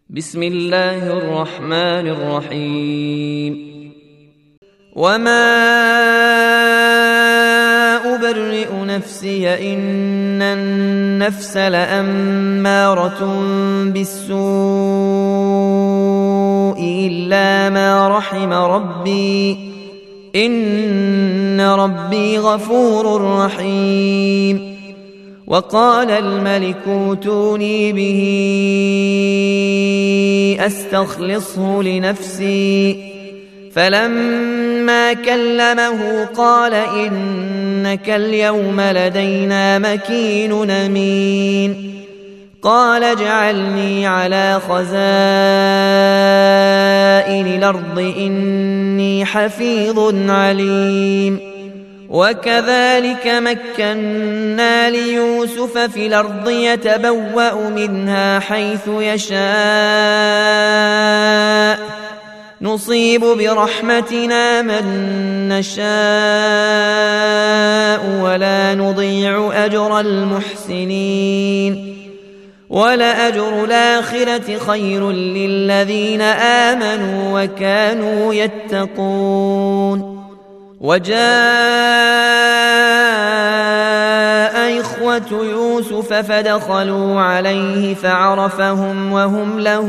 بسم الله الرحمن الرحيم. وما أبرئ نفسي إن النفس لأمارة بالسوء إلا ما رحم ربي إن ربي غفور رحيم. وقال الملك اوتوني به أستخلصه لنفسي فلما كلمه قال إنك اليوم لدينا مكين أمين. قال اجعلني على خزائن الأرض إني حفيظ عليم. وكذلك مكنا ليوسف في الأرض يتبوأ منها حيث يشاء نصيب برحمتنا من نشاء ولا نضيع أجر المحسنين. ولأجر الآخرة خير للذين آمنوا وكانوا يتقون. وجاء إخوة يوسف فدخلوا عليه فعرفهم وهم له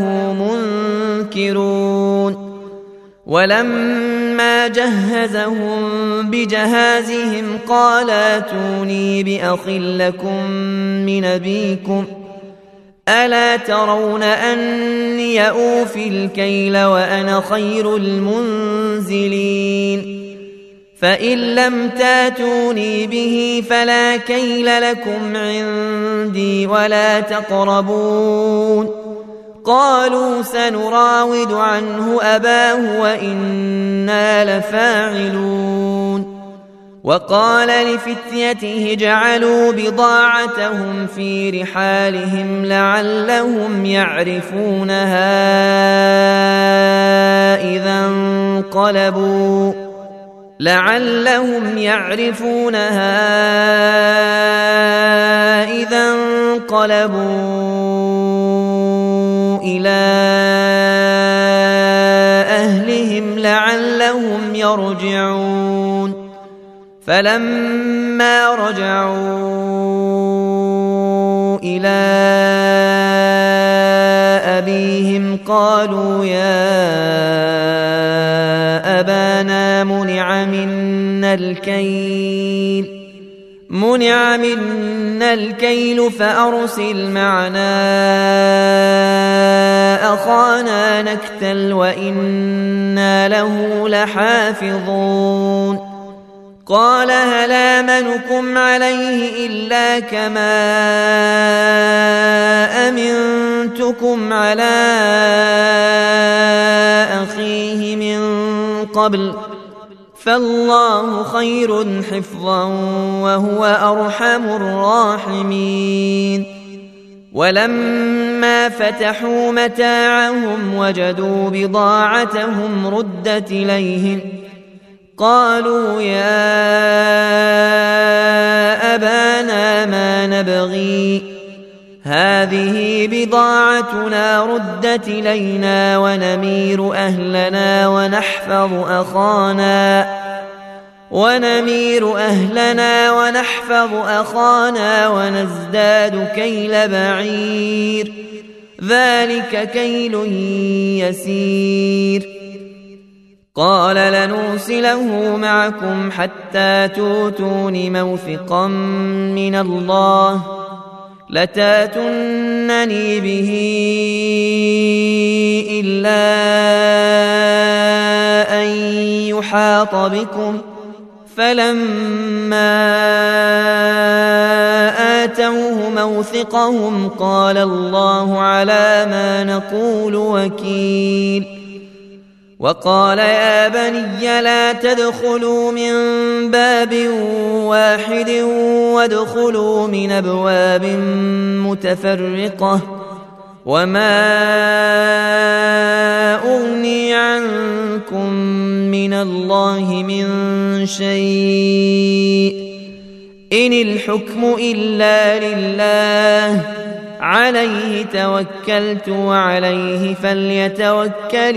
منكرون. ولما جهزهم بجهازهم قال ائتوني بأخ لكم من أبيكم ألا ترون أني أوفي الكيل وأنا خير المنزلين. فإن لم تاتوني به فلا كيل لكم عندي ولا تقربون. قالوا سنراود عنه أباه وإنا لفاعلون. وقال لفتيته اجعلوا بضاعتهم في رحالهم لعلهم يعرفونها إذا انقلبوا إلى أهلهم لعلهم يرجعون. فلما رجعوا إلى أبيهم قالوا يا أبانا منع منا الكيل فأرسل معنا أخانا نكتل وإنا له لحافظون. قال هل آمنكم عليه إلا كما أمنتكم على أخيه من قبل فالله خير حفظا وهو أرحم الراحمين. ولما فتحوا متاعهم وجدوا بضاعتهم ردت إليهم قالوا يا أبانا ما نبغي هذه بضاعتنا ردت إلينا ونمير أهلنا ونحفظ أخانا ونزداد كيل بعير ذلك كيل يسير. قال لنرسله معكم حتى تؤتون موثقا من الله لتاتونني به إلا أن يحاط بكم فلما آتوه موثقهم قال الله على ما نقول وكيل. وقال يا بني لا تدخلوا من باب واحد وادخلوا من أبواب متفرقة وما أغني عنكم من الله من شيء إن الحكم إلا لله عليه توكلت وعليه فليتوكل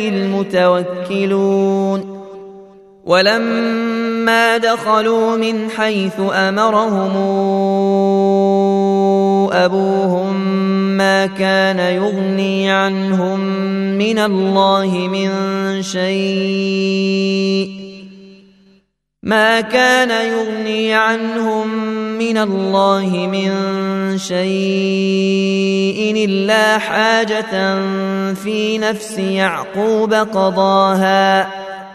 المتوكلون ولما دخلوا من حيث أمرهم أبوهم ما كان يغني عنهم من الله من شيء إلا حاجة في نفس يعقوب قضاها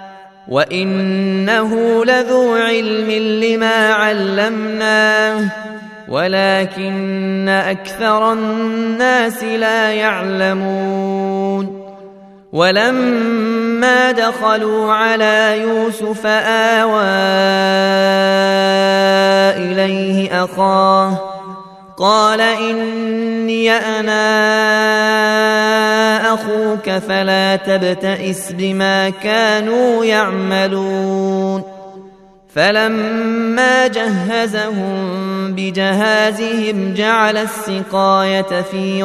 وإنه لذو علم لما علمناه ولكن أكثر الناس لا يعلمون ولما دخلوا على يوسف آوى إليه أخاه قال إني أنا أخوك فلا تبتئس بما كانوا يعملون فلما جهزهم بجهازهم جعل السقاية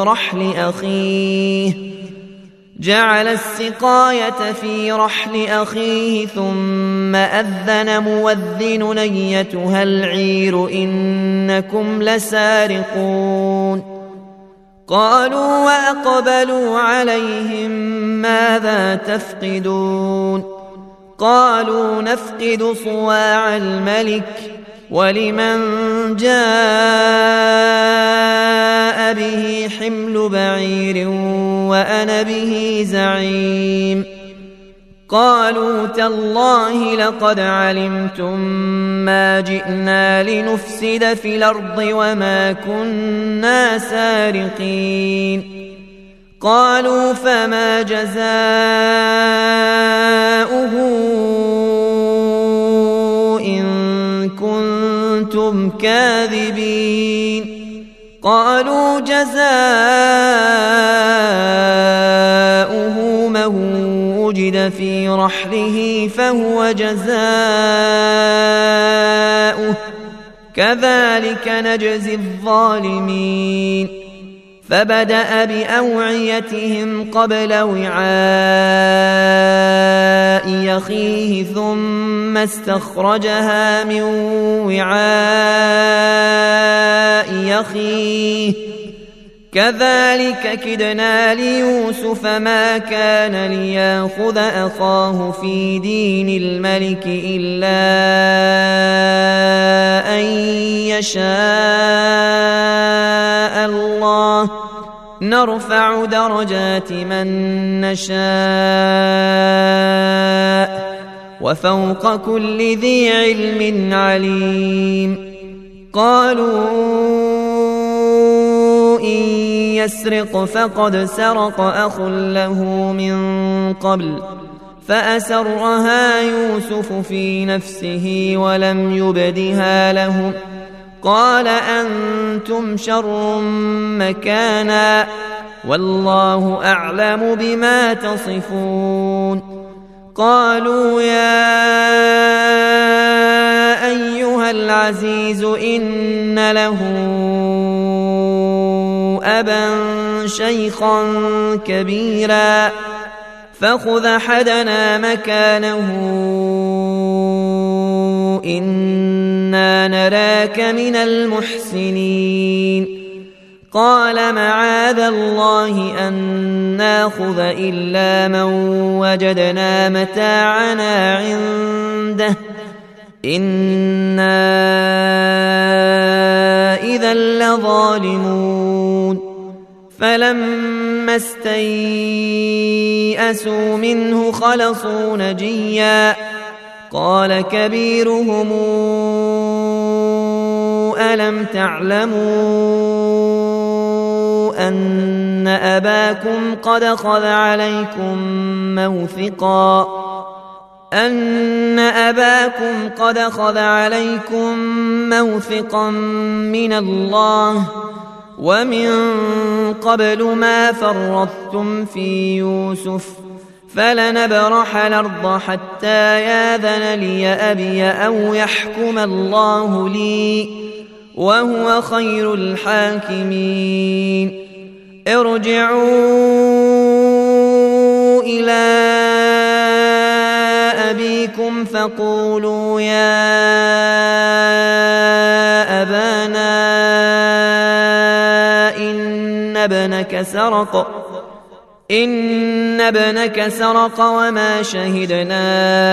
في رحل أخيه ثم أذن مؤذن أيتها العير إنكم لسارقون قالوا وأقبلوا عليهم ماذا تفقدون قالوا نفقد صواع الملك ولمن جاء به حمل بعير وأنا به زعيم قالوا تالله لقد علمتم ما جئنا لنفسد في الأرض وما كنا سارقين قالوا فما جزاؤه إن كنتم كاذبين قالوا جزاؤه من وجد في رحله فهو جزاؤه كذلك نجزي الظالمين فبدأ بأوعيتهم قبل وعاء أخيه ثم استخرجها من وعاء أخيه كذلك كدنا ليوسف ما كان ليأخذ أخاه في دين الملك إلا أن يشاء الله نرفع درجات من نشاء وفوق كل ذي علم عليم قالوا إن يسرق فقد سرق أخ له من قبل فأسرها يوسف في نفسه ولم يبدها لهم قال أنتم شر مكانا والله أعلم بما تصفون قالوا يا أيها العزيز إن له أبا شيخا كبيرا فخذ أحدنا مكانه إنا نراك من المحسنين قال معاذ الله أن ناخذ إلا من وجدنا متاعنا عنده إنا إذا لظالمون فلما استيئسوا منه خلصوا نجيا قال كبيرهم ألم تعلموا أن أباكم قد أخذ عليكم موثقا من الله ومن قبل ما فرطتم في يوسف فلنبرح الأرض حتى ياذن لي أبي أو يحكم الله لي وهو خير الحاكمين ارجعوا إلى أبيكم فقولوا يا أبانا إن ابنك سرق وما شهدنا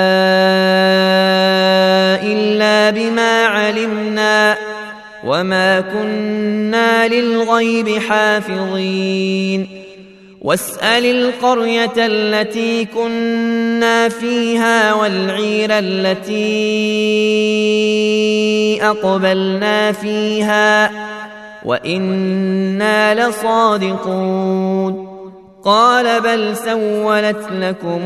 إلا بما علمنا وما كنا للغيب حافظين واسأل القرية التي كنا فيها والعير التي أقبلنا فيها وإنا لصادقون قال بل سولت لكم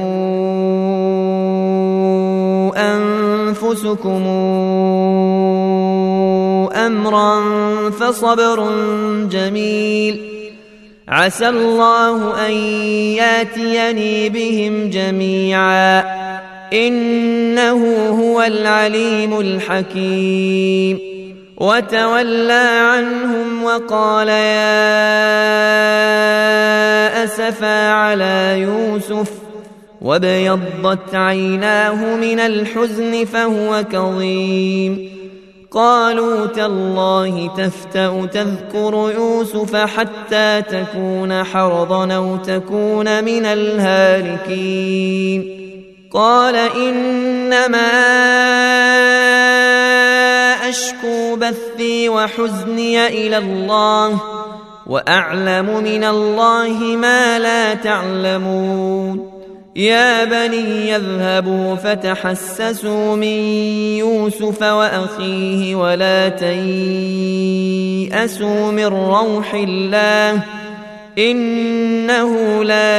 أنفسكم أمرا فصبر جميل عسى الله أن ياتيني بهم جميعا إنه هو العليم الحكيم وتولى عنهم وقال يا أسفا على يوسف وابيضت عيناه من الحزن فهو كظيم قالوا تالله تفتأ تذكر يوسف حتى تكون حرضا أو تكون من الهالكين قال إنما أشكو بثي وحزني إلى الله وأعلم من الله ما لا تعلمون يا بني يذهبوا فتحسسوا من يوسف وأخيه ولا تيأسوا من روح الله إنه لا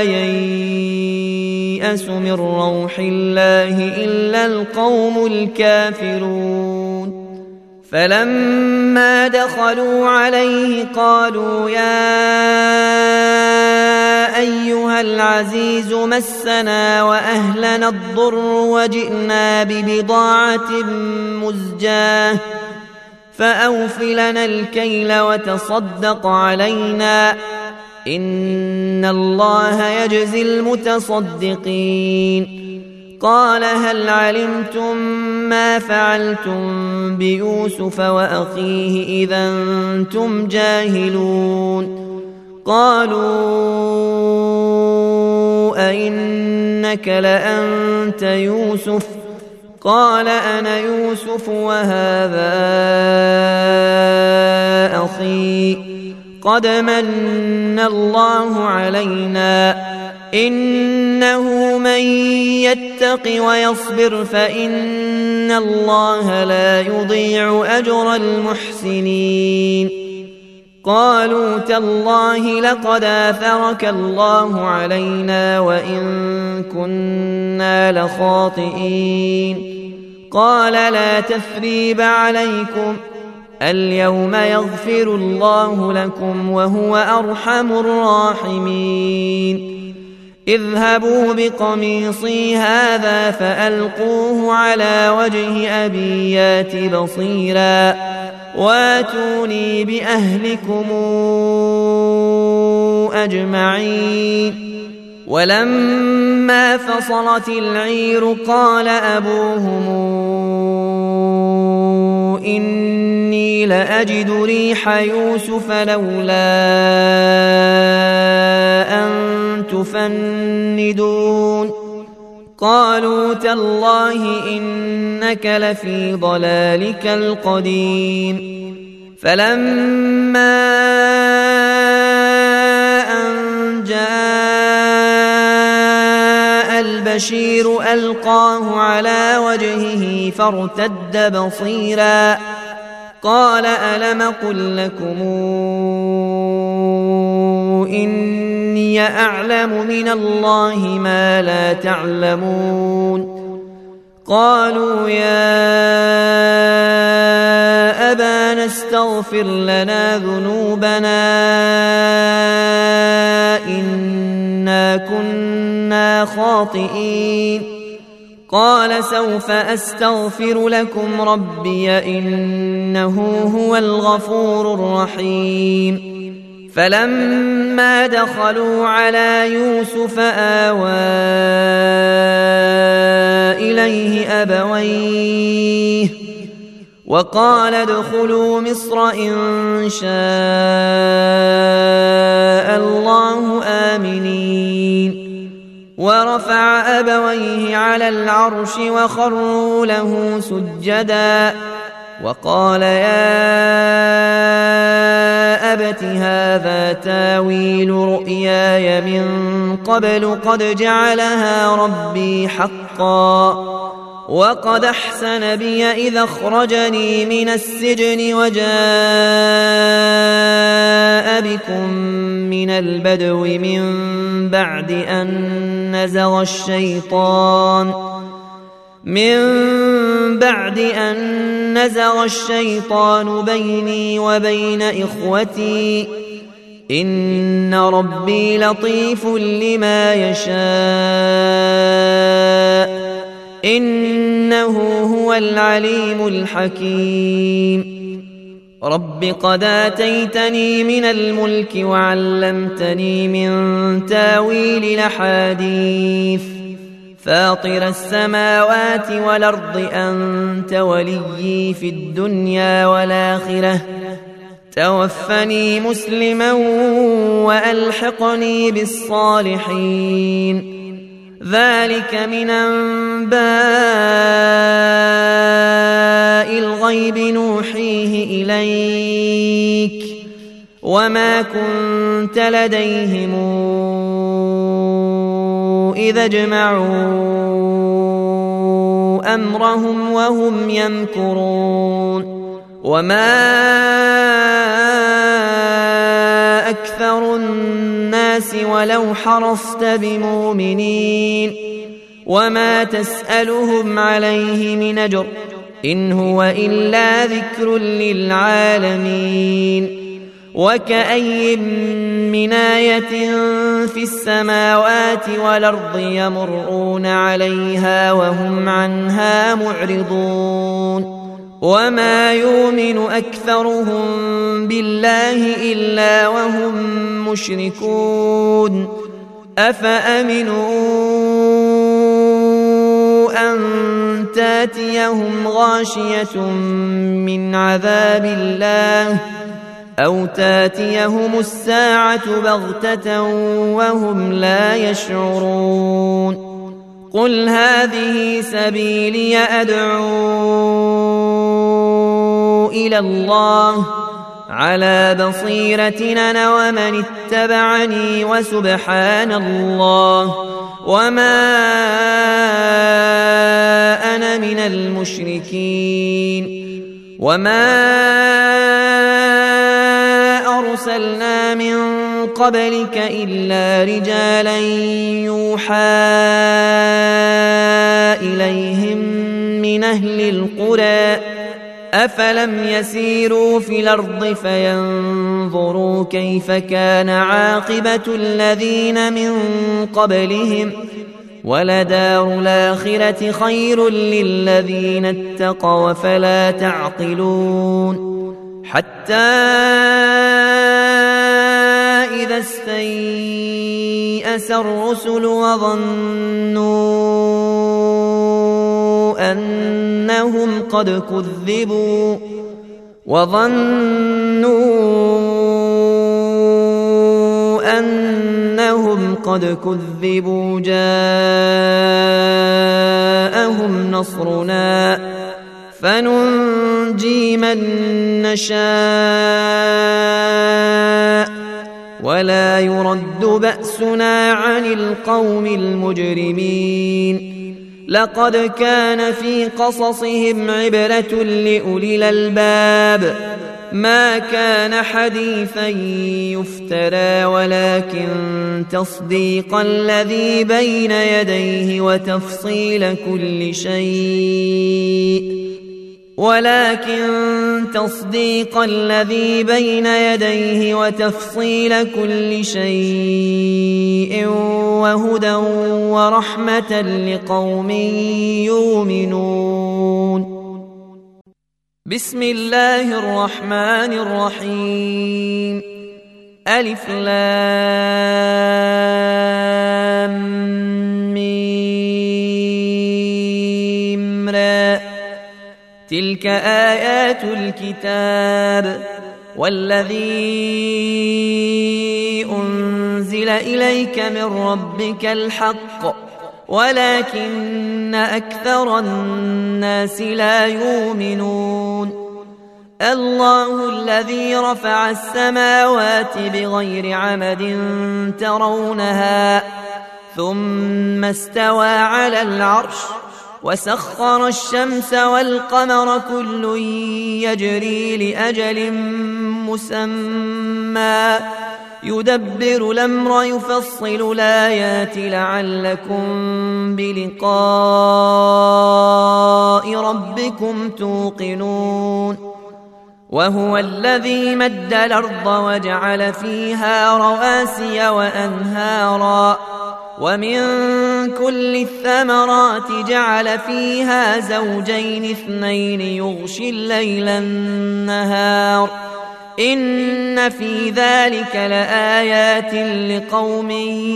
ييأس من روح الله إلا القوم الكافرون فلما دخلوا عليه قالوا يا أيها العزيز مسنا وأهلنا الضر وجئنا ببضاعة مزجاة فأوف لنا الكيل وتصدق علينا إن الله يجزي المتصدقين قال هل علمتم ما فعلتم بيوسف وأخيه إذا أنتم جاهلون قالوا أئنك لأنت يوسف قال أنا يوسف وهذا أخي قد من الله علينا إنه من يتق ويصبر فإن الله لا يضيع أجر المحسنين قالوا تالله لقد آثرك الله علينا وإن كنا لخاطئين قال لا تثريب عليكم اليوم يغفر الله لكم وهو أرحم الراحمين اذهبوا بقميصي هذا فألقوه على وجه أبي يات بصيرا واتوني بأهلكم أجمعين ولما فصلت العير قال أبوهم إني لأجد ريح يوسف لولا أن تفندون قالوا تالله إنك لفي ضلالك القديم فلما أن جاء البشير ألقاه على وجهه فارتد بصيرا قال ألم قل لكم إني أعلم من الله ما لا تعلمون قالوا يا أبانا استغفر لنا ذنوبنا إنا كنا خاطئين قال سوف أستغفر لكم ربي إنه هو الغفور الرحيم فلما دخلوا على يوسف آوى إليه أبويه وقال ادخلوا مصر إن شاء الله آمنين ورفع أبويه على العرش وخروا له سجدا وقال يا أبت هذا تاويل رؤياي من قبل قد جعلها ربي حقا وقد أحسن بي إذا أخرجني من السجن وجاء بكم من البدو من بعد أن نزغ الشيطان بيني وبين إخوتي إن ربي لطيف لما يشاء إنه هو العليم الحكيم رب قد آتيتني من الملك وعلمتني من تاويل الأحاديث فاطر السماوات والأرض أنت وليي في الدنيا والآخرة توفني مسلما وألحقني بالصالحين ذلك من أنباء الغيب نوحيه إليك وما كنت لديهم إذا اجمعوا أمرهم وهم يمكرون وما أكثر الناس ولو حرصت بمؤمنين وما تسألهم عليه من أجر إن هو إلا ذكر للعالمين وكأي من آية في السماوات والأرض يمرون عليها وهم عنها معرضون وما يؤمن أكثرهم بالله إلا وهم مشركون أفأمنوا أن تاتيهم غاشية من عذاب الله أو تاتيهم الساعة بغتة وهم لا يشعرون قل هذه سبيلي أدعو إلى الله على بصيرة أنا ومن اتبعني وسبحان الله وما أنا من المشركين وما أرسلنا من قبلك إلا رجالا يوحى إليهم من أهل القرى أفلم يسيروا في الأرض فينظروا كيف كان عاقبة الذين من قبلهم ولدار الآخرة خير للذين اتقوا فلا تعقلون حتى إذا استيأس الرسل وظنوا أنهم قد كذبوا جاءهم نصرنا فننجي من نشاء ولا يرد بأسنا عن القوم المجرمين لقد كان في قصصهم عبرة لأولي الألباب ما كان حديثا يفترى ولكن تصديق الذي بين يديه وتفصيل كل شيء وهدى ورحمة لقوم يؤمنون بسم الله الرحمن الرحيم ألف لام ميم را تلك آيات الكتاب والذي أنزل إليك من ربك الحق ولكن أكثر الناس لا يؤمنون الله الذي رفع السماوات بغير عمد ترونها ثم استوى على العرش وسخر الشمس والقمر كل يجري لأجل مسمى يدبر الأمر يفصل الآيات لعلكم بلقاء ربكم توقنون وهو الذي مد الأرض وجعل فيها رواسي وأنهارا ومن كل الثمرات جعل فيها زوجين اثنين يغشي الليل النهار إن في ذلك لآيات لقوم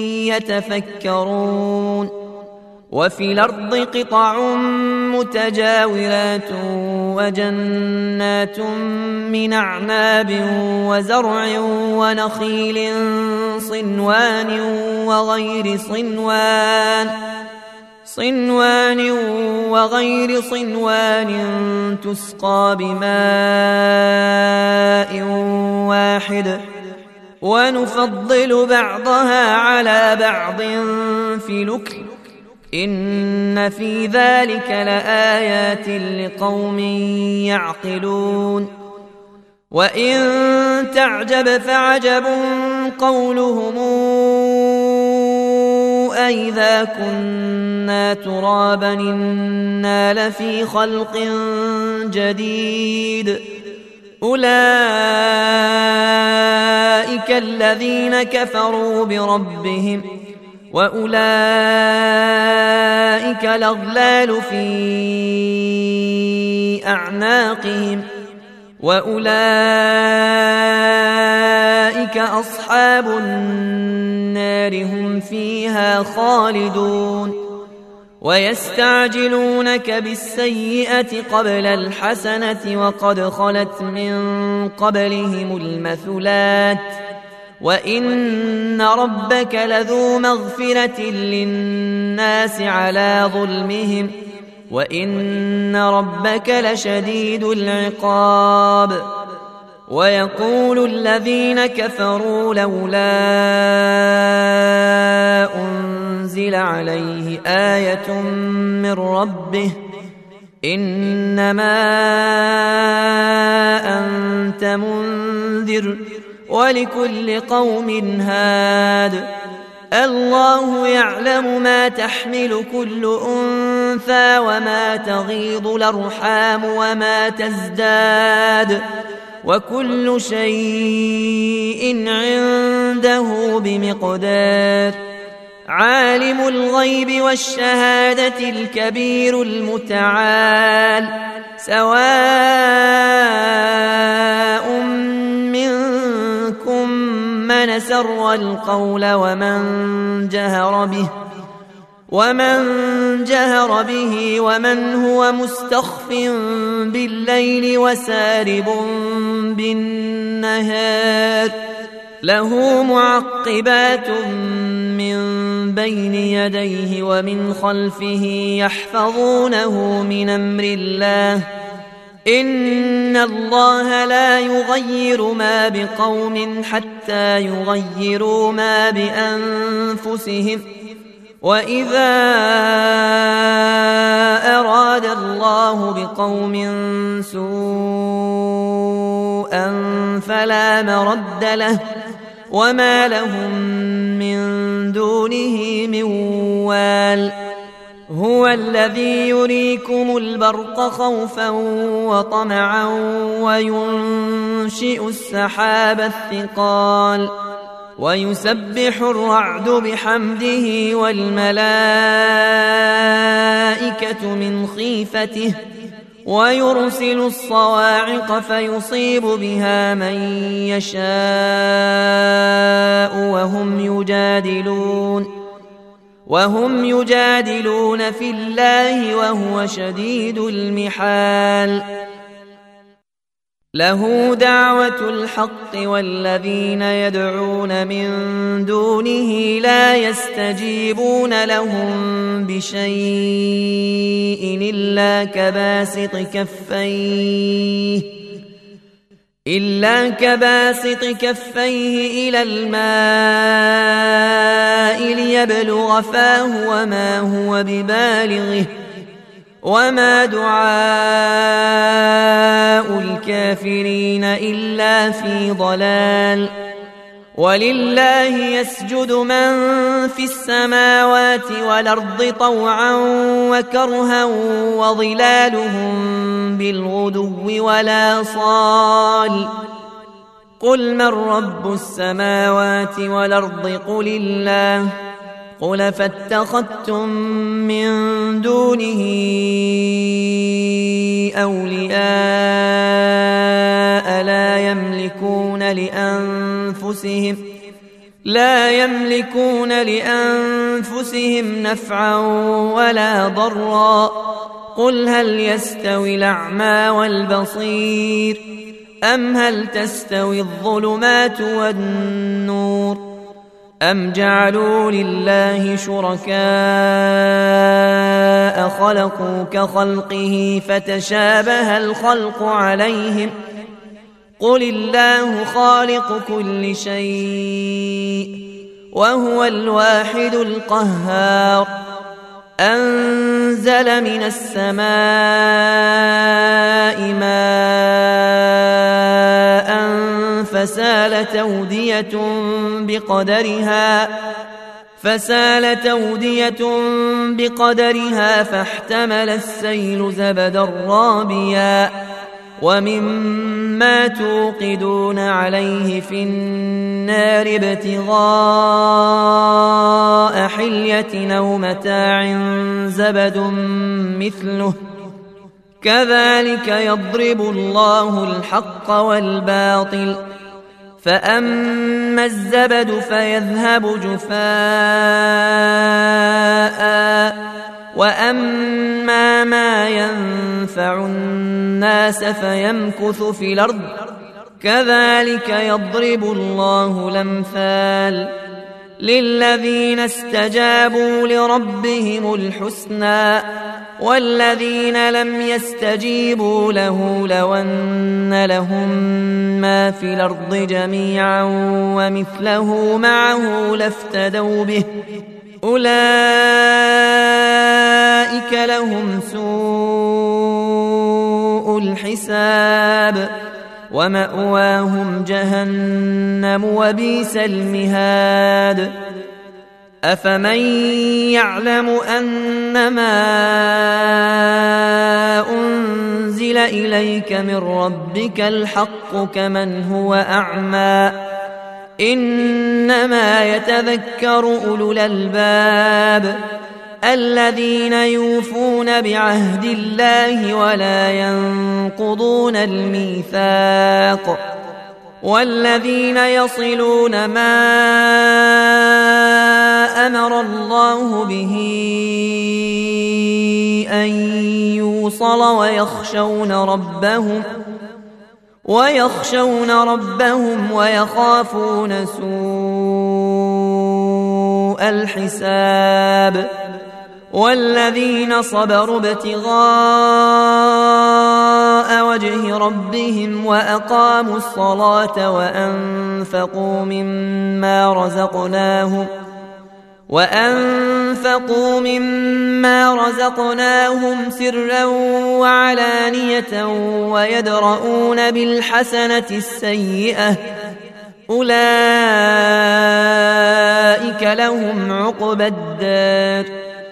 يتفكرون وفي الأرض قطع متجاورات وجنات من أعناب وزرع ونخيل صنوان وغير صنوان تسقى بماء واحد ونفضل بعضها على بعض في الأكل إن في ذلك لآيات لقوم يعقلون وإن تعجب فعجب قولهم أإذا كنا ترابا إنا لفي خلق جديد أولئك الذين كفروا بربهم وأولئك الأغلال في أعناقهم وأولئك أصحاب النار هم فيها خالدون ويستعجلونك بالسيئة قبل الحسنة وقد خلت من قبلهم المثلات وإن ربك لذو مغفرة للناس على ظلمهم وإن ربك لشديد العقاب ويقول الذين كفروا لولا أنزل عليه آية من ربه إنما أنت منذر ولكل قوم هاد الله يعلم ما تحمل كل أنثى وما تغيض الأرحام وما تزداد وكل شيء عنده بمقدار عالم الغيب والشهادة الكبير المتعال سواء منكم من سر القول ومن جهر به ومن هو مستخف بالليل وسارب بالنهار له معقبات من بين يديه ومن خلفه يحفظونه من أمر الله إن الله لا يغير ما بقوم حتى يغيروا ما بأنفسهم وإذا أراد الله بقوم سوءا فلا مرد له وما لهم من دونه من وال هو الذي يريكم البرق خوفا وطمعا وينشئ السحاب الثقال ويسبح الرعد بحمده والملائكة من خيفته ويرسل الصواعق فيصيب بها من يشاء وهم يجادلون في الله وهو شديد المحال. له دعوة الحق والذين يدعون من دونه لا يستجيبون لهم بشيء إلا كباسط كفيه إلى الماء ليبلغ فاه وما هو ببالغه وما دعاء الكافرين إلا في ضلال. ولله يسجد من في السماوات والأرض طوعا وكرها وظلالهم بالغدو ولا صال. قل من رب السماوات والأرض قل الله. قل فاتخذتم من دونه أولياء لا يملكون لأنفسهم نفعا ولا ضرا. قل هل يستوي الأعمى والبصير أم هل تستوي الظلمات والنور أم جعلوا لله شركاء خلقوا كخلقه فتشابه الخلق عليهم. قل الله خالق كل شيء وهو الواحد القهار. أنزل من السماء ماء فسالت أودية بقدرها فاحتمل السيل زبدا رابيا ومما توقدون عليه في النار ابتغاء حلية أو متاع زبد مثله كذلك يضرب الله الحق والباطل. فأما الزبد فيذهب جفاء وأما ما ينفع الناس فيمكث في الأرض كذلك يضرب الله الأمثال. للذين استجابوا لربهم الحسنى والذين لم يستجيبوا له لو أن لهم ما في الأرض جميعا ومثله معه لافتدوا به أولئك لهم سوء الحساب ومأواهم جهنم وبئس المهاد. أفمن يعلم أنما أنزل إليك من ربك الحق كمن هو أعمى إنما يتذكر أولو الألباب الذين يوفون بعهد الله ولا ينقضون الميثاق والذين يصلون ما أمر الله به أن يوصل ويخشون ربهم ويخافون سوء الحساب. والذين صبروا ابتغاء وجه ربهم وأقاموا الصلاة وأنفقوا مما رزقناهم سرا وعلانية ويدرؤون بالحسنة السيئة أولئك لهم عقبى الدار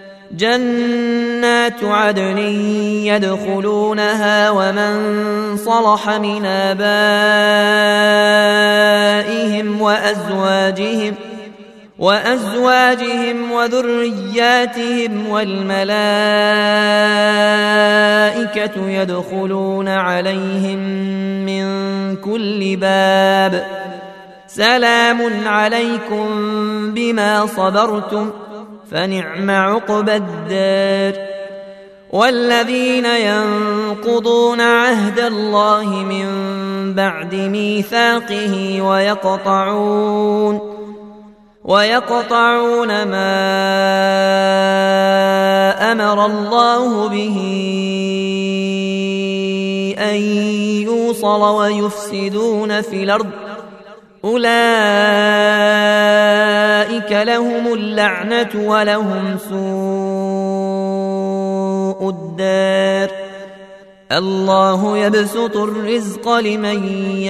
جنات عدن يدخلونها ومن صلح من وأزواجهم وذرياتهم والملائكة يدخلون عليهم من كل باب سلام عليكم بما صبرتم فنعم عقبى الدار. والذين ينقضون عهد الله من بعد ميثاقه ويقطعون ما أمر الله به أن يوصل ويفسدون في الأرض أولئك لهم اللعنة ولهم سوء الدار. الله يبسط الرزق لمن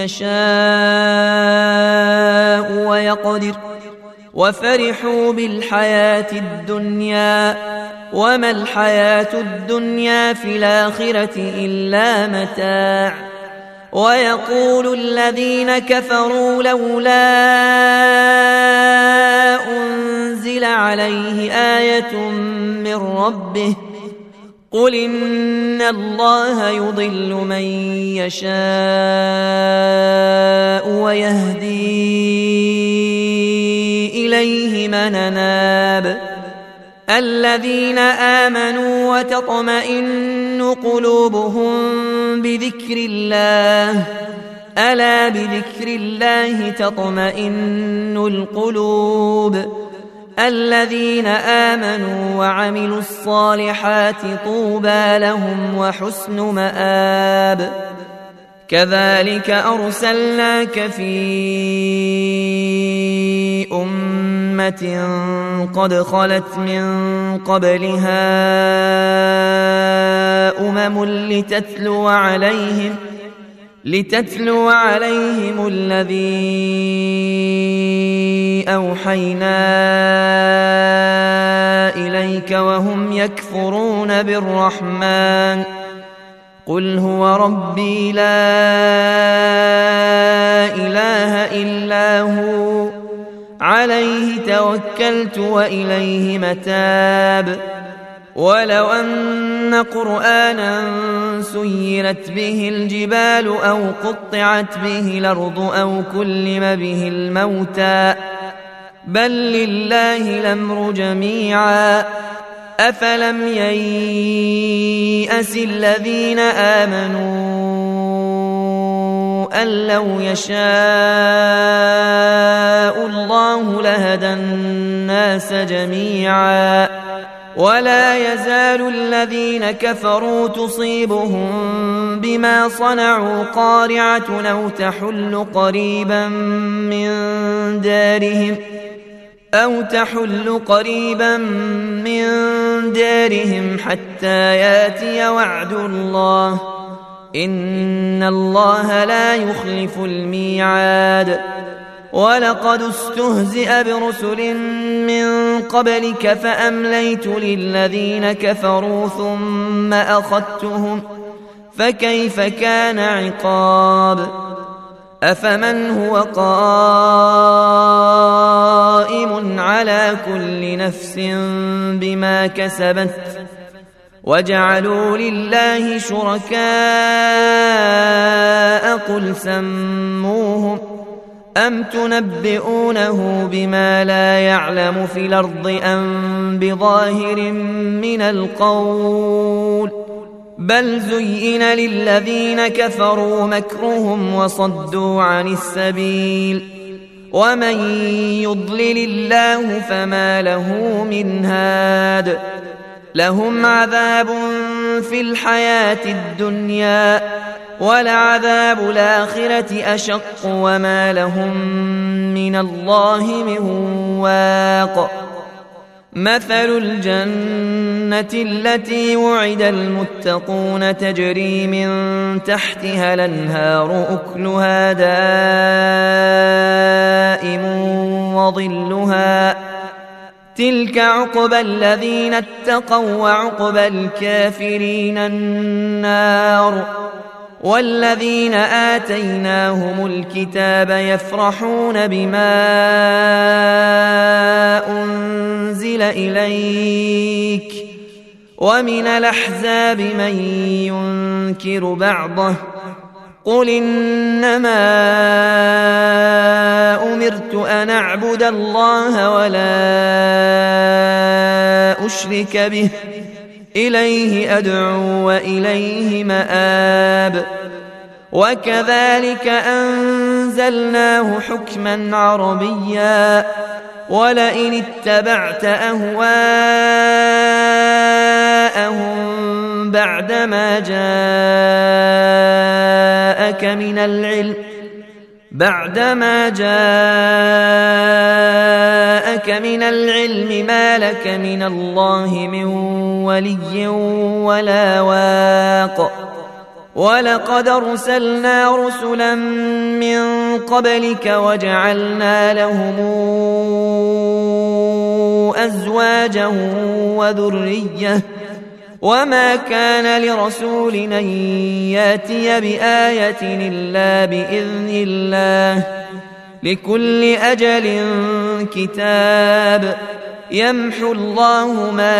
يشاء ويقدر وفرحوا بالحياة الدنيا وما الحياة الدنيا في الآخرة إلا متاع. ويقول الذين كفروا لولا أنزل عليه آية من ربه قل إن الله يضل من يشاء ويهدي إليه من أناب. الذين آمنوا وتطمئن قلوبهم بذكر الله ألا بذكر الله تطمئن القلوب. الذين آمنوا وعملوا الصالحات طوبى لهم وحسن مآب. كذلك أرسلناك في أمة قد خلت من قبلها لتتلو عليهم الذي أوحينا إليك وهم يكفرون بالرحمن قل هو ربي لا إله إلا هو عليه توكلت وإليه متاب. ولو أن قرآنا سيرت به الجبال أو قطعت به الأرض أو كلم به الموتى بل لله الأمر جميعا أفلم ييأس الذين آمنوا أن لو يشاء الله لهدى الناس جميعا ولا يزال الذين كفروا تصيبهم بما صنعوا قارعة أو تحل قريبا من دارهم حتى ياتي وعد الله إن الله لا يخلف الميعاد. ولقد استهزئ برسل من قبلك فأمليت للذين كفروا ثم أخذتهم فكيف كان عقاب. أفمن هو قائم على كل نفس بما كسبت وجعلوا لله شركاء قل سموهم أم تنبئونه بما لا يعلم في الأرض أم بظاهر من القول بل زين للذين كفروا مكرهم وصدوا عن السبيل ومن يضلل الله فما له من هاد. لهم عذاب في الحياة الدنيا ولعذاب الآخرة أشق وما لهم من الله من واق. مثل الجنة التي وعد المتقون تجري من تحتها الأنهار أكلها دائم وظلها تلك عقبى الذين اتقوا وعقبى الكافرين النار والذين آتيناهم الكتاب يفرحون بما أنزل إليك ومن الأحزاب من ينكر بعضه قل إنما أمرت أن أعبد الله ولا أشرك به إليه أدعو وإليه مآب وكذلك أنزلناه حكما عربيا ولئن اتبعت أهواءهم بعدما جاءك من العلم ما لك من الله من ولي ولا واق ولقد أرسلنا رسلا من قبلك وجعلنا لهم أزواجا وذرية وما كان لرسول أن ياتي بآية إلا بإذن الله لكل أجل كتاب يمحو الله ما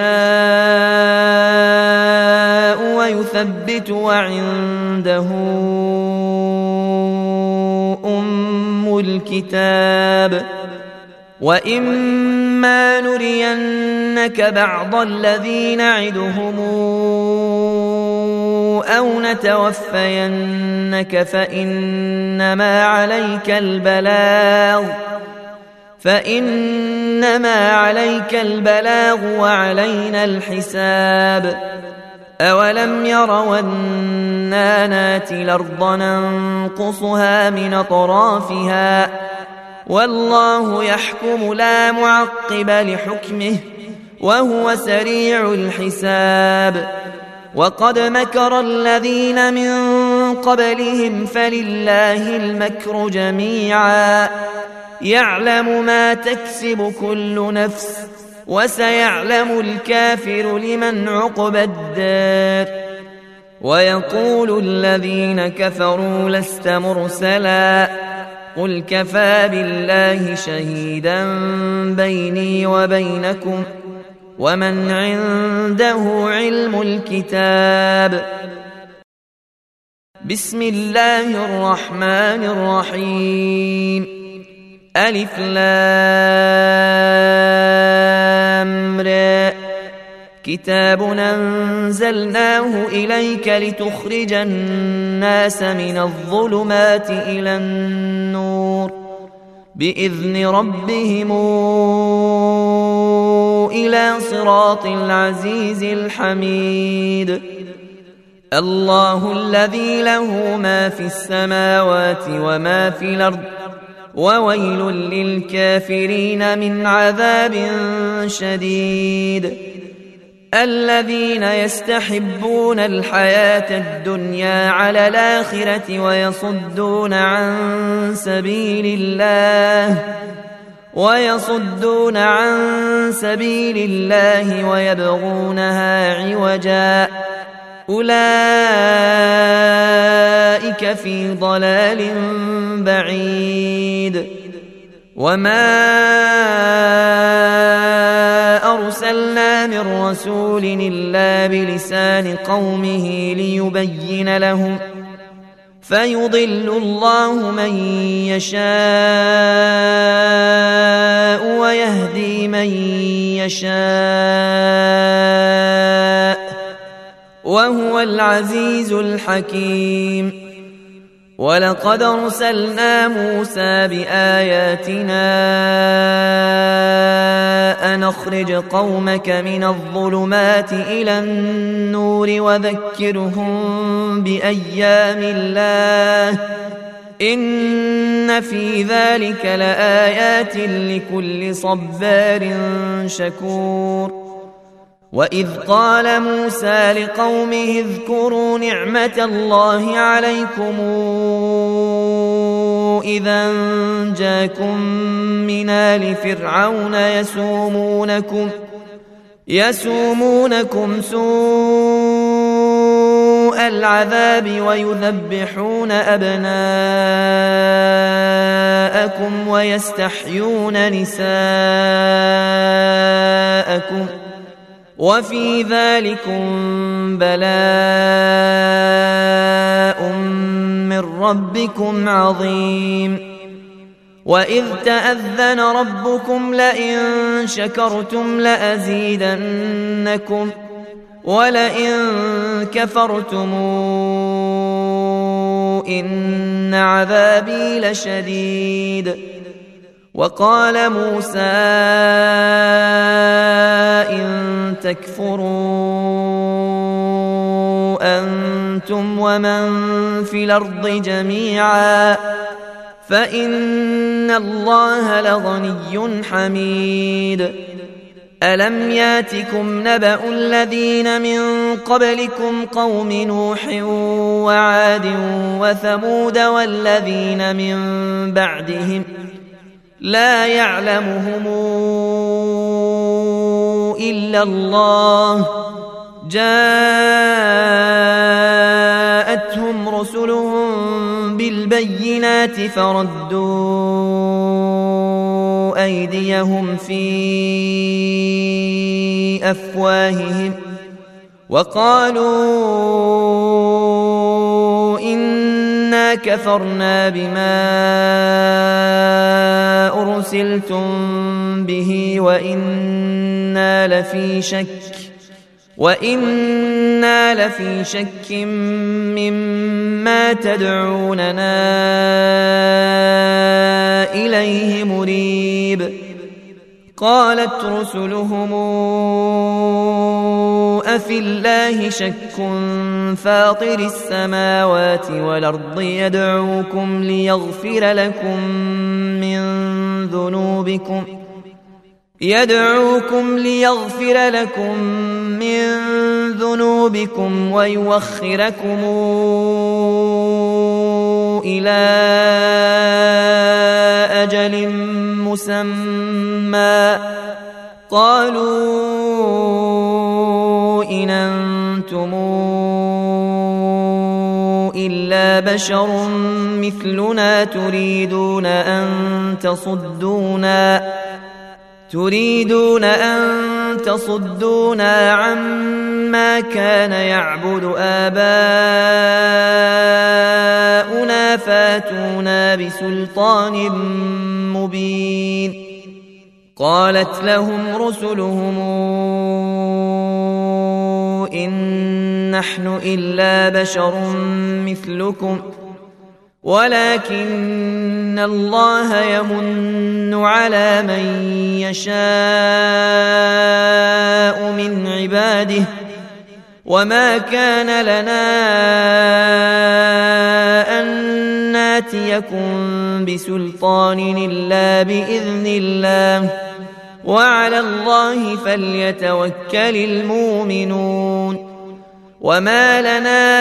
يشاء ويثبت وعنده أم الكتاب وإما نرينك بعض الذي نعدهم أو نتوفينك فإنما عليك البلاغ وعلينا الحساب أولم يروا أنا ناتي الأرض ننقصها من أطرافها والله يحكم لا معقب لحكمه وهو سريع الحساب وقد مكر الذين من قبلهم فلله المكر جميعا يعلم ما تكسب كل نفس وسيعلم الكافر لمن عقبى الدار ويقول الذين كفروا لست مرسلا قل كفى بالله شهيدا بيني وبينكم ومن عنده علم الكتاب بسم الله الرحمن الرحيم ألف لام را كتاب أنزلناه إليك لتخرج الناس من الظلمات إلى النور بإذن ربهم إلى صراط العزيز الحميد الله الذي له ما في السماوات وما في الأرض وويل للكافرين من عذاب شديد الذين يستحبون الحياة الدنيا على الآخرة ويصدون عن سبيل الله ويبغونها عوجا أولئك في ضلال بعيد وما أرسلنا من رسول إلا بلسان قومه ليبين لهم فيضل الله من يشاء ويهدي من يشاء وهو العزيز الحكيم ولقد أرسلنا موسى بآياتنا أن أخرج قومك من الظلمات إلى النور وذكرهم بأيام الله إن في ذلك لآيات لكل صبار شكور وإذ قال موسى لقومه اذكروا نعمة الله عليكم إذا جاءكم من آل فرعون يسومونكم سوء العذاب ويذبحون أبناءكم ويستحيون نساءكم وفي ذلكم بلاء من ربكم عظيم وإذ تأذن ربكم لئن شكرتم لأزيدنكم ولئن كفرتم إن عذابي لشديد وقال موسى إن تكفروا أنتم ومن في الأرض جميعا فإن الله لغني حميد ألم ياتكم نبأ الذين من قبلكم قوم نوح وعاد وثمود والذين من بعدهم لا يعلمهم إلا الله جاءتهم رسلهم بالبينات فردوا أيديهم في أفواههم وقالوا إنا كفرنا بما أرسلتم به وإنا لفي شك مما تدعوننا إليه مريب قالت رسلهم أفي الله شك فاطر السماوات والأرض يدعوكم ليغفر لكم من ذنوبكم ويوخركم إلى أجل مسمى قالوا إن أنتم إلا بشر مثلنا تريدون أن تصدونا عما كان يعبد آباؤنا فاتونا بسلطان مبين قالت لهم رسلهم إن نحن إلا بشر مثلكم ولكن الله يمن على من يشاء من عباده وما كان لنا أن ناتيكم بسلطان إلا بإذن الله وعلى الله فليتوكل المؤمنون وما لنا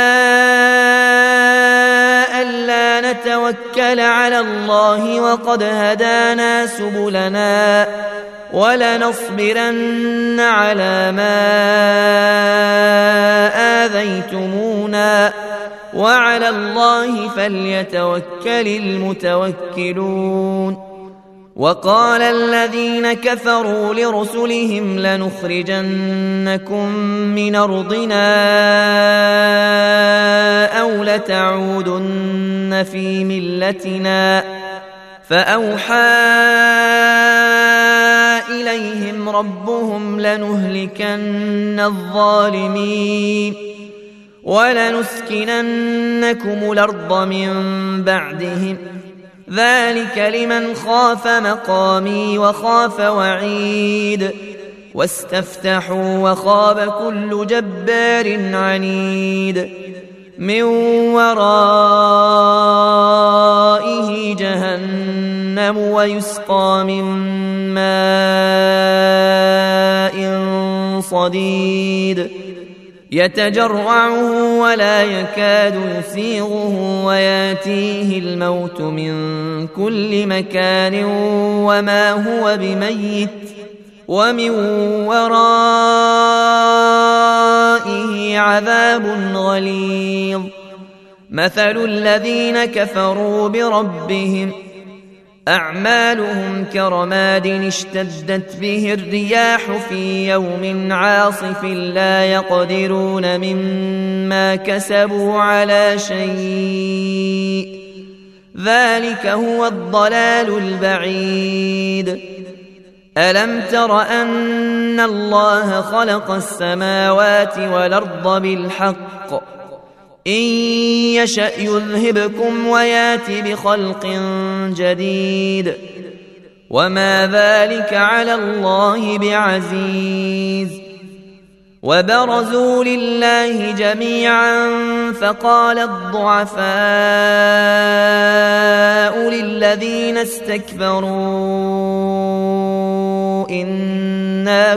ألا نتوكل على الله وقد هدانا سبلنا ولنصبرن على ما آذيتمونا وعلى الله فليتوكل المتوكلون وقال الذين كفروا لرسلهم لنخرجنكم من أرضنا أو لتعودن في ملتنا فأوحى إليهم ربهم لنهلكن الظالمين ولنسكننكم الأرض من بعدهم ذلك لمن خاف مقامي وخاف وعيد واستفتحوا وخاب كل جبار عنيد من ورائه جهنم ويسقى من ماء صديد يتجرعه ولا يكاد يسيغه وياتيه الموت من كل مكان وما هو بميت ومن ورائه عذاب غليظ. مثل الذين كفروا بربهم أعمالهم كرماد اشتدت به الرياح في يوم عاصف لا يقدرون مما كسبوا على شيء، ذلك هو الضلال البعيد. ألم تر أن الله خلق السماوات والأرض بالحق إن يشأ يذهبكم ويات بخلق جديد وما ذلك على الله بعزيز. وبرزوا لله جميعا فقال الضعفاء للذين استكبروا إنا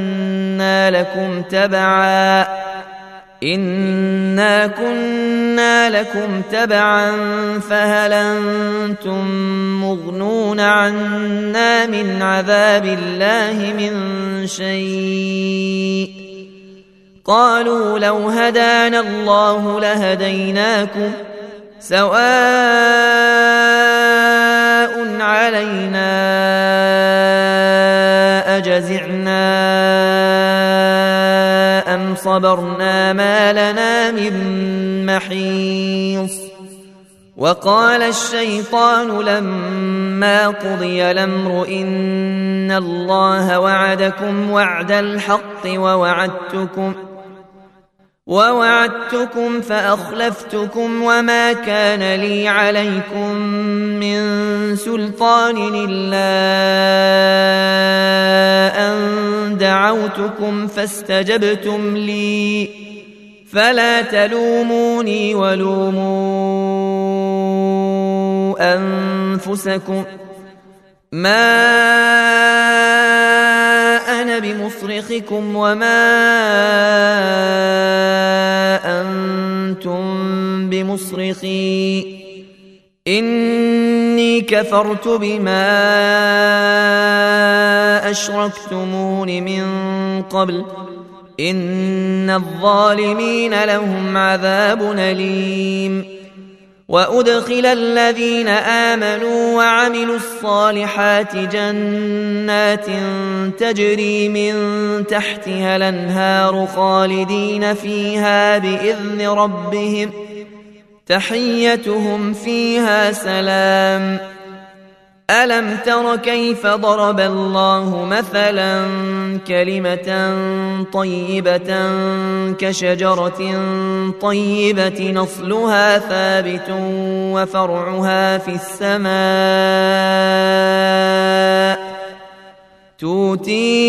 كنا لكم تبعا فهل أنتم مغنون عنا من عذاب الله من شيء؟ قالوا لو هدانا الله لهديناكم سواء علينا أجزعنا أم صبرنا ما لنا من محيص. وقال الشيطان لما قضي الأمر إن الله وعدكم وعد الحق ووعدتكم فأخلفتكم وما كان لي عليكم من سلطان إلا أن دعوتكم فاستجبتم لي فلا تلوموني ولوموا أنفسكم ما أنا بمصرخكم وما أنتم بمصرخي إني كفرت بما أشركتمون من قبل إن الظالمين لهم عذاب أليم. وأدخل الذين آمنوا وعملوا الصالحات جنات تجري من تحتها الأنهار خالدين فيها بإذن ربهم تحيتهم فيها سلام. ألم تر كيف ضرب الله مثلا كلمة طيبة كشجرة طيبة نصلها ثابت وفرعها في السماء تؤتي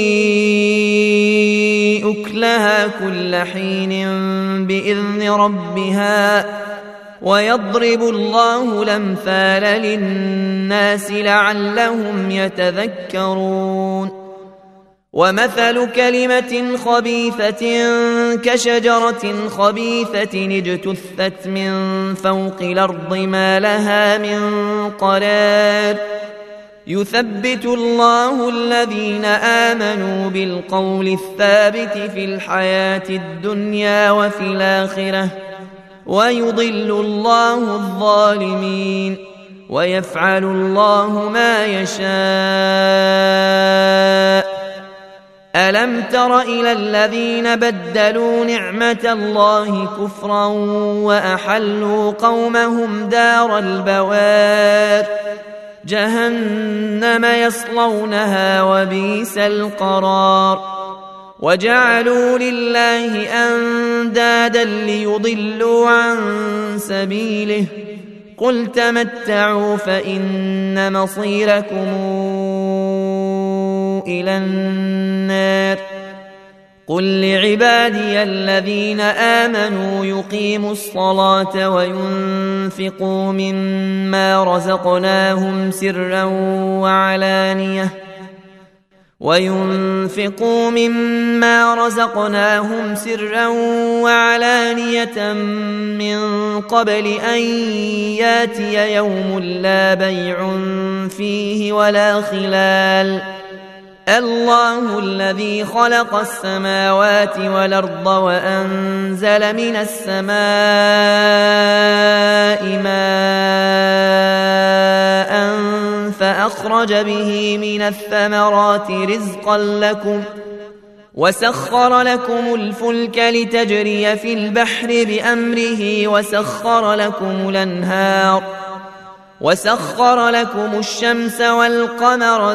أكلها كل حين بإذن ربها ويضرب الله الأمثال للناس لعلهم يتذكرون. ومثل كلمة خبيثة كشجرة خبيثة اجتثت من فوق الأرض ما لها من قرار يثبت الله الذين آمنوا بالقول الثابت في الحياة الدنيا وفي الآخرة ويضل الله الظالمين ويفعل الله ما يشاء. ألم تر إلى الذين بدلوا نعمة الله كفرا وأحلوا قومهم دار البوار جهنم يصلونها وبئس القرار. وجعلوا لله أندادا ليضلوا عن سبيله قل تمتعوا فإن مصيركم إلى النار. قل لعبادي الذين آمنوا يقيموا الصلاة وينفقوا مما رزقناهم سرا وعلانية من قبل أن ياتي يوم لا بيع فيه ولا خلال الله الذي خلق السماوات والأرض وأنزل من السماء ماء فأخرج به من الثمرات رزقا لكم وسخر لكم الفلك لتجري في البحر بأمره وسخر لكم الأنهار وسخر لكم الشمس والقمر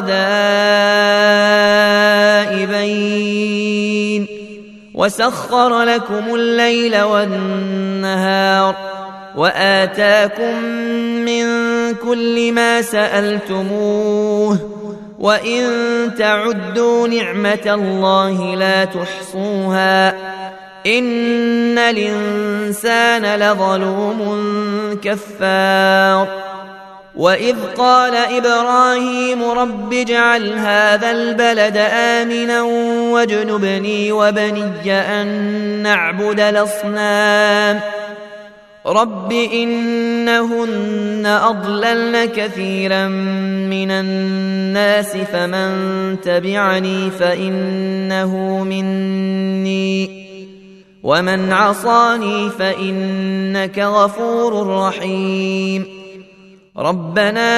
دائبين وسخر لكم الليل والنهار وآتاكم من كل ما سألتموه وإن تعدوا نعمة الله لا تحصوها إن الإنسان لظلوم كفار وإذ قال إبراهيم رب اجعل هذا البلد آمنا واجنبني وبني أن نعبد الأصنام رب إنهن أضللن كثيرا من الناس فمن تبعني فإنه مني ومن عصاني فإنك غفور رحيم ربنا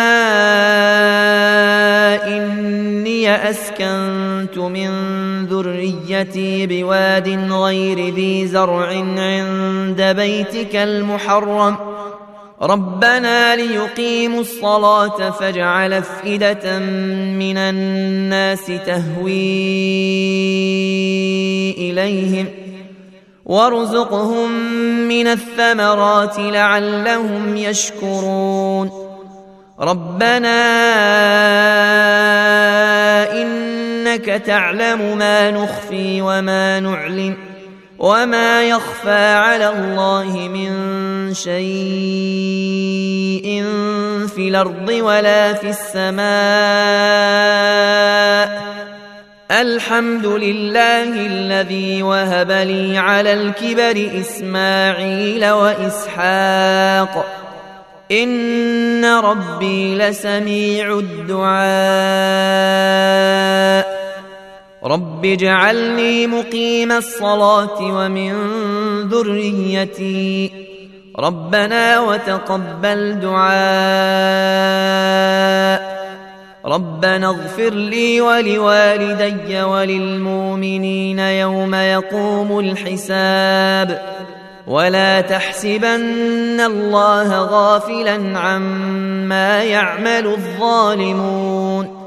إني أسكنت من ذريتي بواد غير ذي زرع عند بيتك المحرم ربنا ليقيموا الصلاة فاجعل أفئدة من الناس تهوي إليهم وارزقهم من الثمرات لعلهم يشكرون ربنا إنك تعلم ما نخفي وما نعلن وما يخفى على الله من شيء في الأرض ولا في السماء الحمد لله الذي وهب لي على الكبر إسماعيل وإسحاق إن ربي لسميع الدعاء رب اجعلني مقيم الصلاة ومن ذريتي ربنا وتقبل دعاء ربنا اغفر لي ولوالدي وللمؤمنين يوم يقوم الحساب ولا تحسبن الله غافلا عما يعمل الظالمون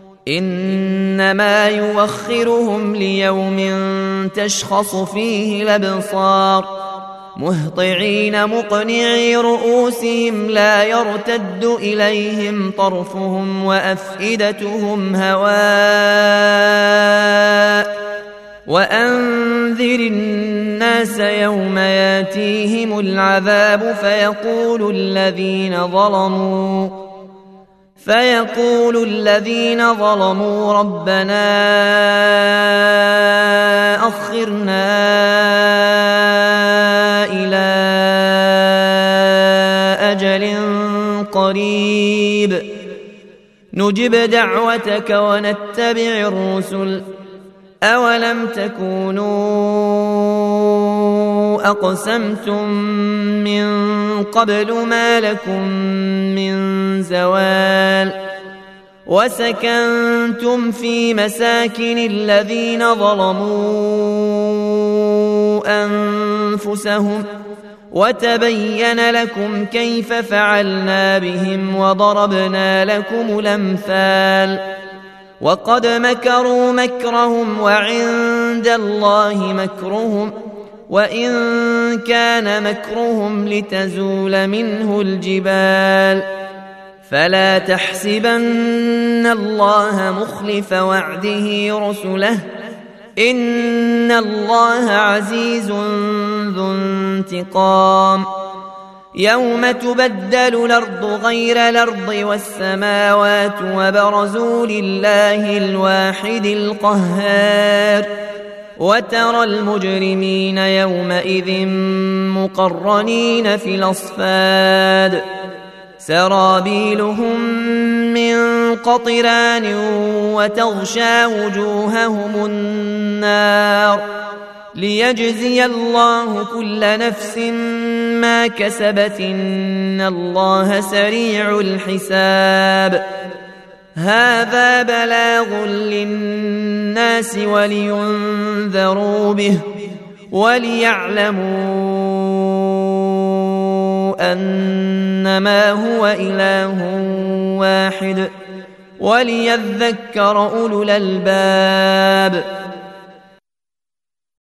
إنما يوخرهم ليوم تشخص فيه الأبصار مهطعين مقنعي رؤوسهم لا يرتد إليهم طرفهم وأفئدتهم هواء وأنذر الناس يوم ياتيهم العذاب فيقول الذين ظلموا ربنا أخرنا إلى أجل قريب نجب دعوتك ونتبع الرسل أولم تكونوا أقسمتم من قبل ما لكم من زوال وسكنتم في مساكن الذين ظلموا أنفسهم وتبين لكم كيف فعلنا بهم وضربنا لكم الأمثال وقد مكروا مكرهم وعند الله مكرهم وإن كان مكرهم لتزول منه الجبال فلا تحسبن الله مخلف وعده رسله إن الله عزيز ذو انتقام يوم تبدل الأرض غير الأرض والسماوات وبرزوا لله الواحد القهار وترى المجرمين يومئذ مقرنين في الأصفاد سرابيلهم من قطران وتغشى وجوههم النار ليجزي الله كل نفس ما كسبت إن الله سريع الحساب هذا بلاغ للناس ولينذروا به وليعلموا أنما هو إله واحد وليذكر أولو الألباب